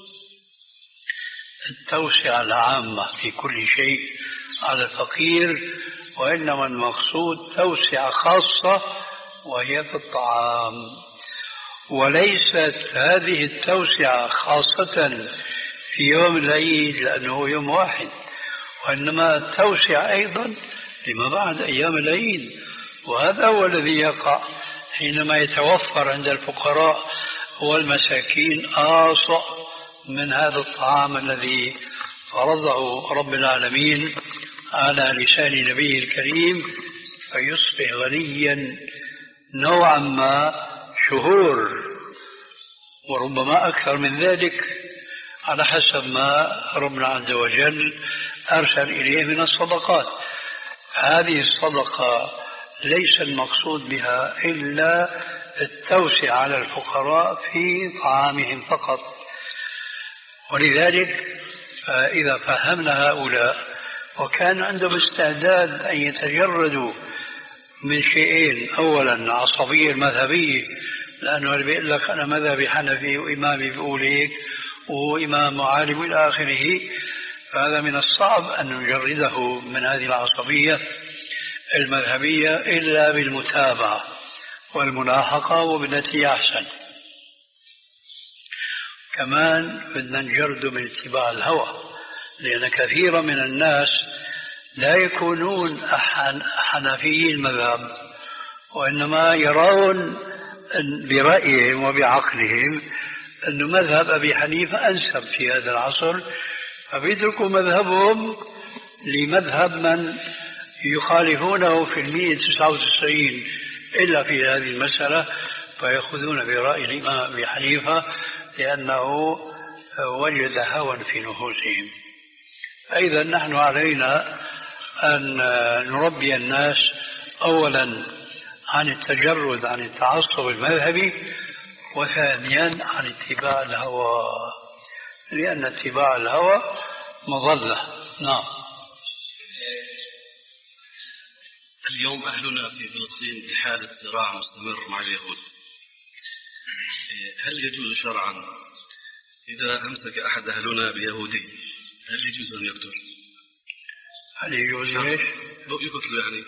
التوسعة العامة في كل شيء على الفقير، وإنما المقصود توسعة خاصة وهي في الطعام. وليست هذه التوسعة خاصة في يوم العيد لأنه يوم واحد، وإنما توسع أيضا لما بعد أيام العيد. وهذا هو الذي يقع حينما يتوفر عند الفقراء والمساكين آصع من هذا الطعام الذي فرضه رب العالمين على لسان نبيه الكريم، فيصبح غنيا نوعا ما شهور، وربما أكثر من ذلك على حسب ما ربنا عز وجل أرسل إليه من الصدقات. هذه الصدقة ليس المقصود بها إلا التوسع على الفقراء في طعامهم فقط. ولذلك إذا فهمنا هؤلاء وكان عندهم استعداد أن يتجردوا من شيئين، أولا عصبية المذهبية، لأنه اللي بيقول لك أنا مذهبي حنفي وإمامي بيقول هيك وإمام عالم إلى آخره، فهذا من الصعب أن نجرده من هذه العصبية المذهبية إلا بالمتابعة والملاحقة وبالتي أحسن. كمان بدنا نجرد من اتباع الهوى، لأن كثيرا من الناس لا يكونون حنفيي المذهب، وإنما يرون برأيهم وبعقلهم أن مذهب أبي حنيفة أنسب في هذا العصر، فبيتركوا مذهبهم لمذهب من يخالفونه في المئة وتسعة وتسعين إلا في هذه المسألة، فيأخذون برأي الإمام أبي حنيفة لأنه وجد هوى في نفوسهم. أيضا نحن علينا أن نربي الناس أولا عن التجرد عن التعصب المذهبي، وثانيا عن اتباع الهوى، لأن اتباع الهوى مضلة. نعم. اليوم أهلنا في فلسطين في حالة صراع مستمر مع اليهود، هل يجوز شرعا إذا أمسك أحد أهلنا بيهودي هل يجوز أن يقتل؟ هل يجوز ايش؟ يقتل يعني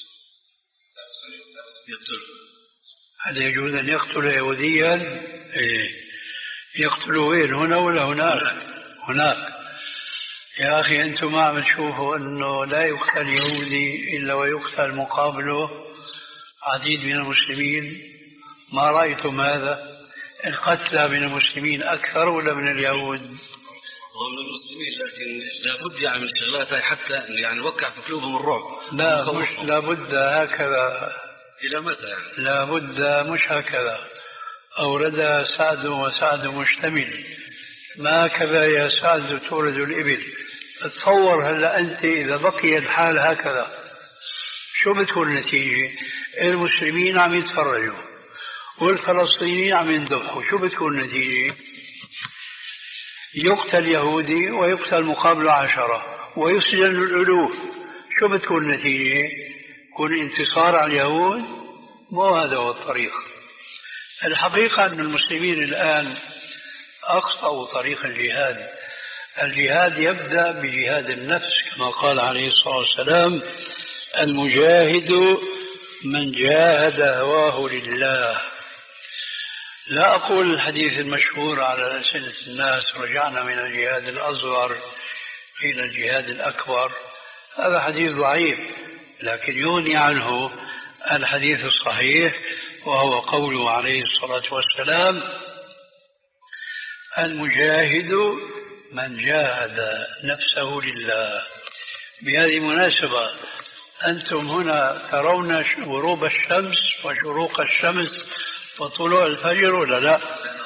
يقتل. هل يجوز أن يقتل يهوديا؟ إيه. يقتل وين، هنا ولا هناك؟ هناك. يا أخي أنتم ما عم تشوفوا أنه لا يقتل يهودي إلا ويقتل مقابله عديد من المسلمين؟ ما رأيتم هذا؟ القتلى من المسلمين أكثر ولا من اليهود؟ ومن المسلمين، لكن لابد يعني من الشغلات حتى يعني نوقع في قلوبهم الرعب. لا مش لابد هكذا. إلى متى يعني؟ لابد مش هكذا. أورد سعد وسعد مشتمل، ما هكذا يا سعد تورد الإبل. تصور هلا أنت إذا بقي الحال هكذا شو بتكون النتيجة؟ المسلمين عم يتفرجوا والفلسطينيين عم يندفعوا، شو بتكون النتيجة؟ يقتل يهودي ويقتل مقابله عشرة ويسجن الألوف، شو بتكون النتيجة؟ يكون انتصار على اليهود؟ مو هذا هو الطريق. الحقيقة أن المسلمين الآن أخطأوا طريق الجهاد. الجهاد يبدأ بجهاد النفس كما قال عليه الصلاة والسلام: المجاهد من جاهد هواه لله. لا أقول الحديث المشهور على ألسنة الناس: رجعنا من الجهاد الأصغر إلى الجهاد الأكبر، هذا حديث ضعيف، لكن يغني عنه الحديث الصحيح، وهو قوله عليه الصلاة والسلام: المجاهد من جاهد نفسه لله. بهذه المناسبة أنتم هنا ترون غروب الشمس وشروق الشمس وطلوع الفجر ولا لا؟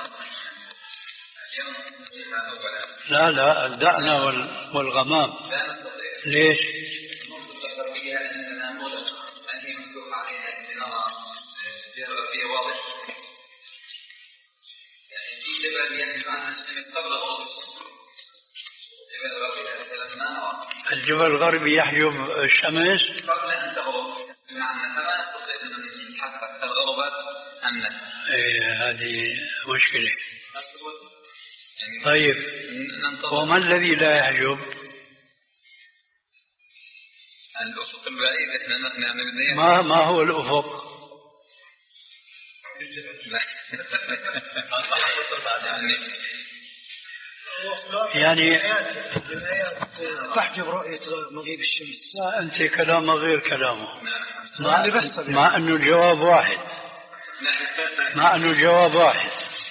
لا لا دعنا والغمام. ليش؟ الجبل الغربي يحجب الشمس قبل أن تغرب، بمعنى فما نستطيع أن نحقق الغربات أم لا؟ إيه هذه مشكلة. طيب وما الذي لا يحجب؟ الأفق البعيد. إحنا نعمل ما ما هو الأفق؟ يعني تحجب رؤية مغيب الشمس. لا أنت كلامه غير كلامه، مع, مع أنه الجواب واحد، مع أنه الجواب واحد.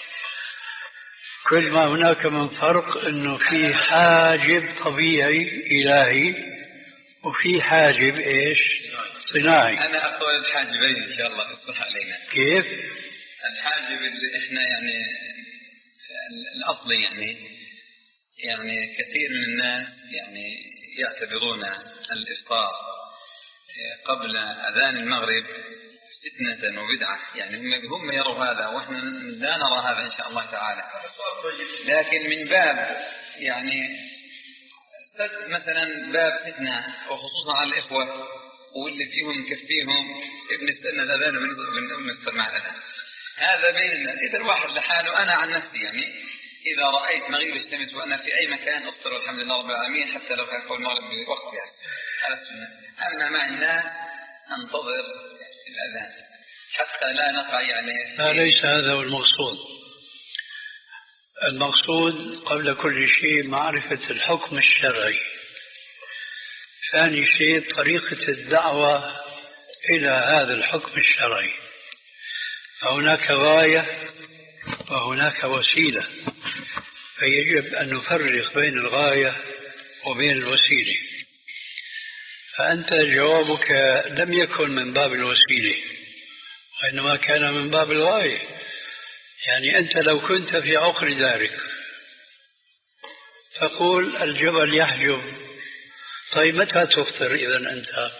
كل ما هناك من فرق أنه في حاجب طبيعي إلهي وفي حاجب إيش صناعي. أنا أقول الحاجبين إن شاء الله يصلح علينا. كيف؟ الحاجب اللي إحنا يعني الأصلي يعني يعني كثير من الناس يعني يعتبرون الإفطار قبل أذان المغرب فتنة وبدعة، يعني هم يروا هذا وإحنا لا نرى هذا إن شاء الله تعالى. لكن من باب يعني مثلا باب فتنة، وخصوصا على الإخوة واللي فيهم كفيهم ابن استنى الأذان وابن استمع الأذان، هذا بين الناس. إذا الواحد لحاله، أنا عن نفسي يعني إذا رأيت مغيب الشمس وأنا في أي مكان أفطر والحمد لله رب العالمين، حتى لو كان قول المغرب بوقت يعني هذا السنة. أما مع الناس أنتظر الأذان حتى لا نقع يعني. لا ليس هذا هو المقصود. المقصود قبل كل شيء معرفة الحكم الشرعي. ثاني شيء طريقة الدعوة إلى هذا الحكم الشرعي. فهناك غاية وهناك وسيلة، فيجب أن نفرق بين الغاية وبين الوسيلة. فأنت جوابك لم يكن من باب الوسيلة وإنما كان من باب الغاية. يعني أنت لو كنت في عقر دارك تقول الجبل يحجب، طيب متى تفطر إذا أنت؟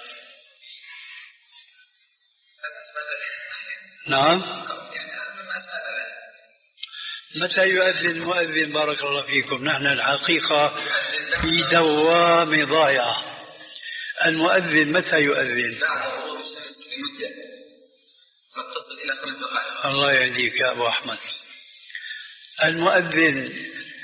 نعم، متى يؤذن المؤذن؟ بارك الله فيكم. نحن الحقيقة في دوام ضائعة. المؤذن متى يؤذن؟ الله يهديك يا أبو أحمد. المؤذن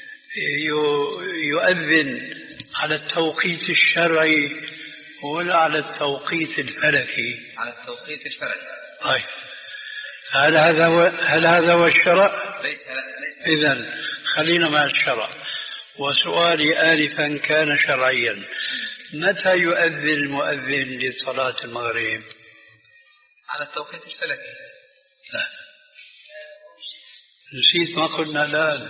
يؤذن على التوقيت الشرعي ولا على التوقيت الفلكي؟ على التوقيت الفلكي. طيب هل هذا هو هل هذا هو الشرع؟ إذن خلينا مع الشرع. وسؤالي آلفا كان شرعيا: متى يؤذن المؤذن لصلاة المغرب؟ على التوقيت الفلكي. لا نسيت ما قلنا الآن.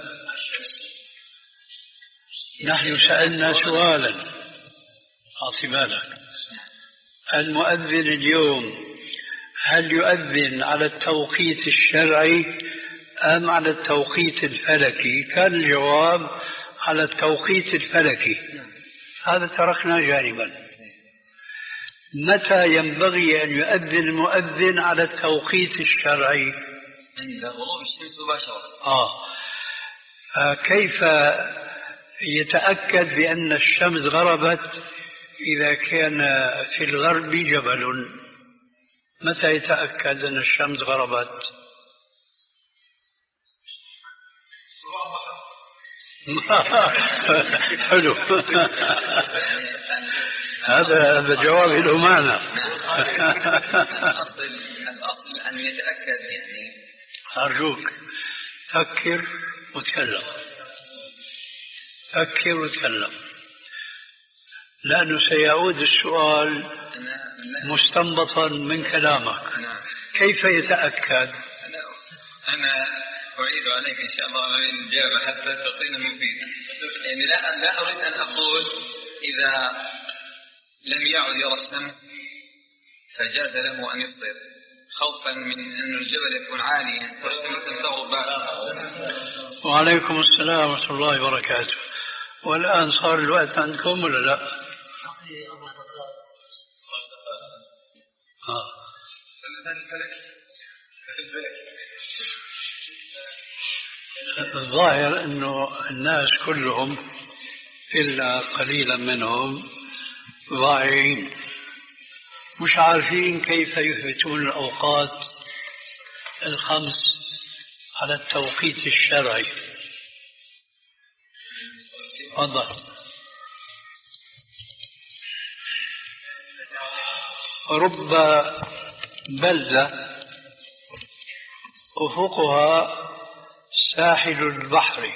نحن سألنا سؤالا، أعطي بالك. المؤذن اليوم هل يؤذن على التوقيت الشرعي أم على التوقيت الفلكي؟ كان الجواب على التوقيت الفلكي، هذا تركنا جانبا. متى ينبغي أن يؤذن المؤذن على التوقيت الشرعي؟ عند غروب الشمس مباشرة. آه كيف يتأكد بأن الشمس غربت إذا كان في الغرب جبل؟ متى يتأكد أن الشمس غربت؟ حلو. هذا هذا جواب له معنى. الأصل أن يتأكد يعني. أرجوك فكر وتكلم، فكر وتكلم، لأنه سيعود السؤال مستنبطا من كلامك. كيف يتأكد؟ أنا أعيد عليك إن شاء الله الإجابة حتى تعطينا مفيد. يعني لا لا أريد أن أقول إذا لم يعد يرى الشمس فجاز له أن يفطر، خوفا من أن الجبل يكون عاليا والشمس تغرب بعد. وعليكم السلام ورحمة الله وبركاته. والآن صار الوقت عندكم ولا لا؟ آه. الظاهر أنه الناس كلهم إلا قليلا منهم ضائعين، مش عارفين كيف يثبتون الأوقات الخمس على التوقيت الشرعي. تفضل. رب بلدة أفقها ساحل البحر،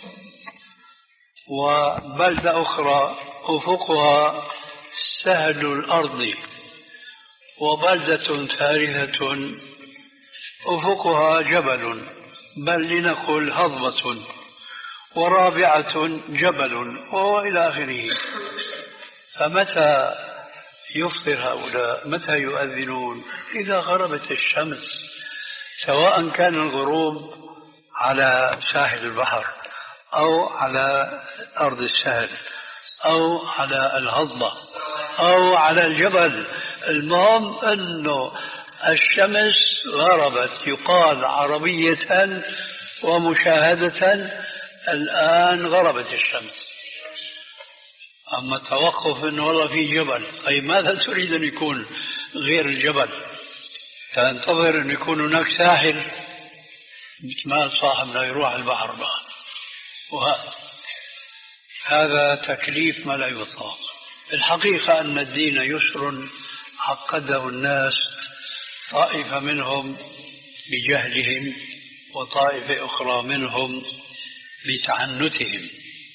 وبلدة أخرى أفقها سهل الأرض، وبلدة ثالثة أفقها جبل، بل لنقل هضبة، ورابعة جبل، وإلى آخره. فمتى يفطر هؤلاء؟ متى يؤذنون؟ إذا غربت الشمس، سواء كان الغروب على ساحل البحر أو على أرض السهل أو على الهضبة أو على الجبل، المهم أنه الشمس غربت، يقال عربية ومشاهدة الآن غربت الشمس. أما التوقف أنه والله في جبل، أي ماذا تريد أن يكون غير الجبل؟ تنتظر أن يكون هناك ساحل مثل ما صاحبنا يروح البحر بقى، وهذا هذا تكليف ما لا يطاق. الحقيقة أن الدين يسر عقده الناس، طائفة منهم بجهلهم وطائفة أخرى منهم بتعنتهم.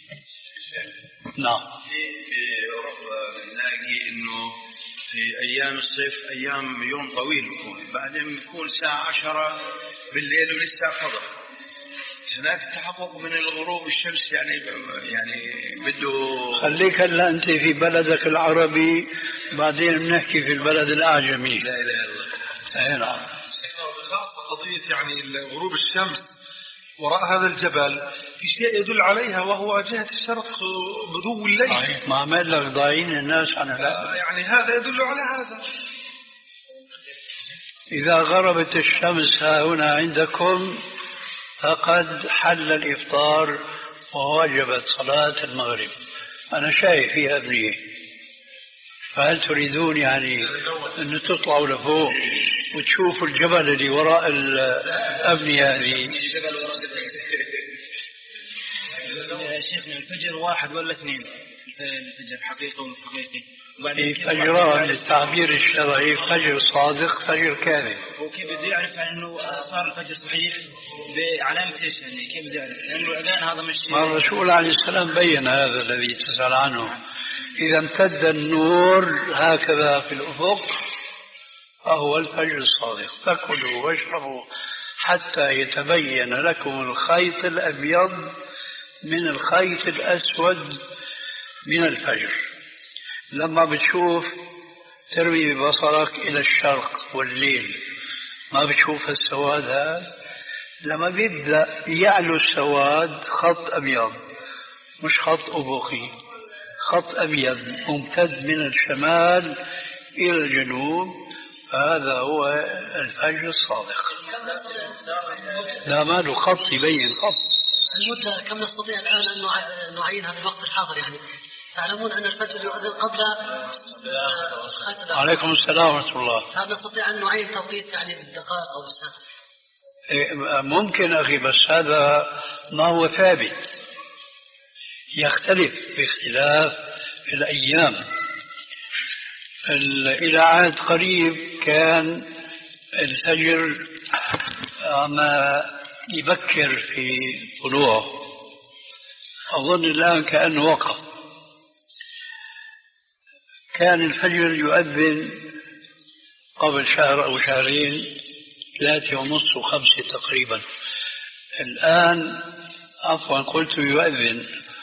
نعم. في أوروبا بنلاقي إنه في أيام الصيف أيام يوم طويل يكون، بعدين يكون الساعة عشرة بالليل ولسه فضل. هناك تحقق من الغروب الشمس، يعني يعني بده. خليك هلا أنت في بلدك العربي، بعدين بنحكي في البلد الأعجمي. لا إله إلا الله. أي نعم. قضية يعني غروب الشمس وراء هذا الجبل في شيء يدل عليها، وهو جهة الشرق بدو الليل. ما عمل لك ضايعين الناس عن هذا، يعني هذا يدل على هذا. إذا غربت الشمس ها هنا عندكم فقد حل الإفطار ووجبت صلاة المغرب. أنا شايف فيها أبنية، فهل تريدون يعني أن تطلعوا لفوق وتشوفوا الجبل اللي وراء الأبنية هذه؟ يا شيخنا الفجر واحد ولا اثنين؟ الفجر حقيقي ومش حقيقي. فجران للتعبير الشرعي، فجر صادق فجر كاذب. وكيف بده يعرف انه صار الفجر صحيح بعلامة ايش؟ يعني كيف بده يعرف؟ لانه الاذان هذا مش. الرسول عليه السلام بين هذا الذي تسأل عنه، إذا امتد النور هكذا في الأفق فهو الفجر الصادق. فكلوا واشربوا حتى يتبين لكم الخيط الأبيض من الخيط الأسود من الفجر. لما بتشوف ترمي ببصرك إلى الشرق والليل، ما بتشوف السواد هذا. لما بيبدأ يعلو السواد خط أبيض، مش خط أفقي، خط أبيض ممتد من الشمال إلى الجنوب، هذا هو الفجر الصادق. لا، ما له خط يبين خط. المدة كم نستطيع الآن أن نعينها في الوقت الحاضر؟ يعني تعلمون أن الفجر يؤذن قبل. عليكم السلام ورحمة الله. هل نستطيع أن نعين توقيت يعني بالدقائق أو بالساعات؟ ممكن أخي، بس هذا ما هو ثابت، يختلف باختلاف الأيام. إلى عهد قريب كان الفجر ما يبكر في طلوعه، أظن الآن كأنه وقف. كان الفجر يؤذن قبل شهر أو شهرين ثلاثة ونصف وخمسة تقريبا. الآن عفوا قلت يؤذن،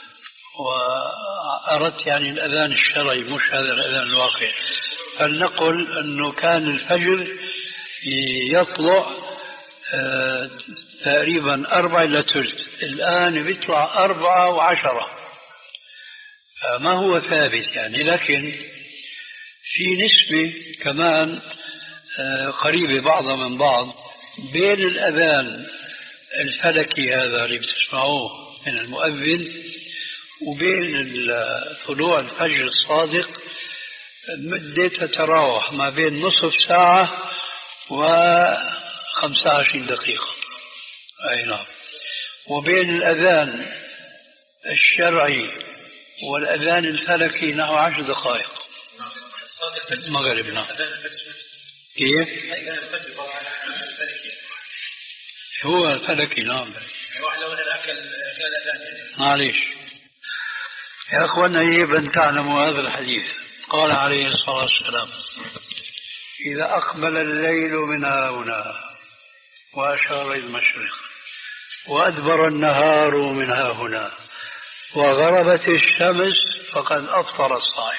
وأردت يعني الأذان الشرعي مش هذا الأذان الواقع. فلنقل أنه كان الفجر يطلع آه تقريبا أربعة إلى ثلث، الآن بيطلع أربعة وعشرة، فما هو ثابت يعني. لكن في نسبة كمان آه قريبة بعضها من بعض بين الأذان الفلكي هذا اللي بتسمعوه من المؤذن وبين طلوع الفجر الصادق مدة تتراوح ما بين نصف ساعة وخمسة وعشرين دقيقة. أي نعم. وبين الأذان الشرعي والأذان الفلكي نحو عشر دقائق. المغرب. نعم. كيف؟ هو الفلكي. نعم. معليش يا أخوانا، يجب أن تعلموا هذا الحديث. قال عليه الصلاة والسلام: إذا أقبل الليل من هنا وأشار إلى المشرق وأدبر النهار من هنا وغربت الشمس فقد أفطر الصائم.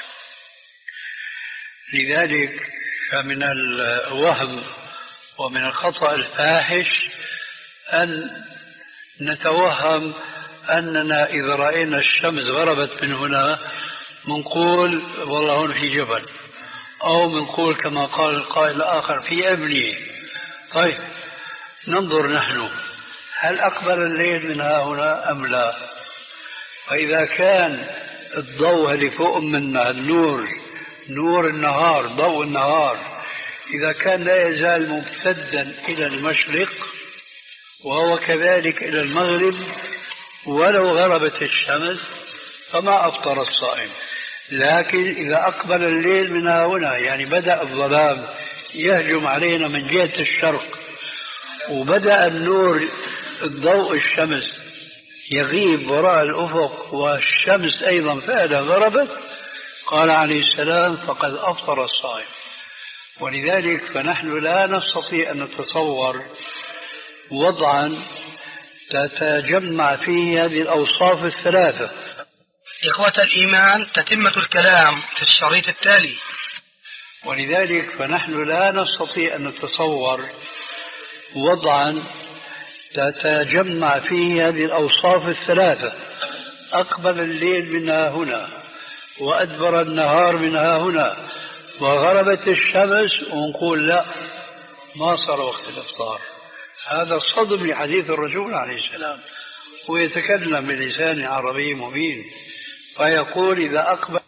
لذلك فمن الوهم ومن الخطأ الفاحش أن نتوهم أننا إذا رأينا الشمس غربت من هنا منقول والله هون في جبل، أو منقول كما قال القائل الآخر في أبنية. طيب ننظر نحن، هل أقبل الليل من هنا أم لا؟ فإذا كان الضوء اللي فوق منا النور، نور النهار، ضوء النهار، إذا كان لا يزال ممتدا إلى المشرق وهو كذلك إلى المغرب ولو غربت الشمس فما أفطر الصائم. لكن إذا أقبل الليل من هنا، يعني بدأ الظلام يهجم علينا من جهة الشرق وبدأ النور الضوء الشمس يغيب وراء الأفق والشمس أيضا فعلا غربت، قال عليه السلام: فقد أفطر الصائم. ولذلك فنحن لا نستطيع أن نتصور وضعا تتجمع فيه هذه الأوصاف الثلاثة. إخوة الإيمان، تتمة الكلام في الشريط التالي. ولذلك فنحن لا نستطيع أن نتصور وضعا تتجمع فيه هذه الأوصاف الثلاثة: أقبل الليل منها هنا وأدبر النهار منها هنا وغربت الشمس، ونقول لا ما صار وقت الإفطار. هذا صدم لحديث الرسول عليه السلام، ويتكلم بلسان عربي مبين، فيقول: إذا أقبل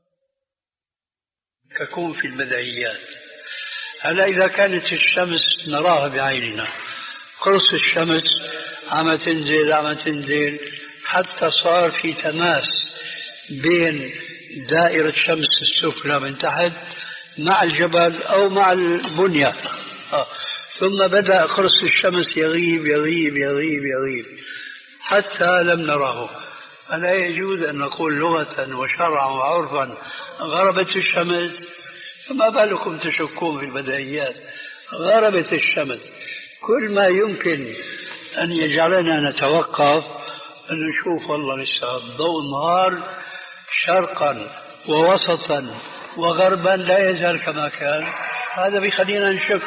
تكون في البديهيات. هلا إذا كانت الشمس نراها بعيننا، قرص الشمس عم تنزل عم تنزل حتى صار في تماس بين دائرة الشمس السفلى من تحت مع الجبل أو مع البنية، آه. ثم بدأ قرص الشمس يغيب يغيب يغيب يغيب حتى لم نره. فلا يجوز أن نقول لغة وشرعا وعرفا غربت الشمس، فما بالكم تشكون في البديهيات. غربت الشمس، كل ما يمكن أن يجعلنا نتوقف أن نشوف والله لسه ضوء النهار شرقا ووسطا وغربا لا يزال كما كان، هذا بيخلينا نشك.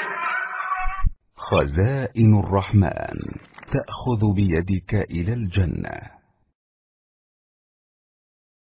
خزائن الرحمن تأخذ بيدك إلى الجنة.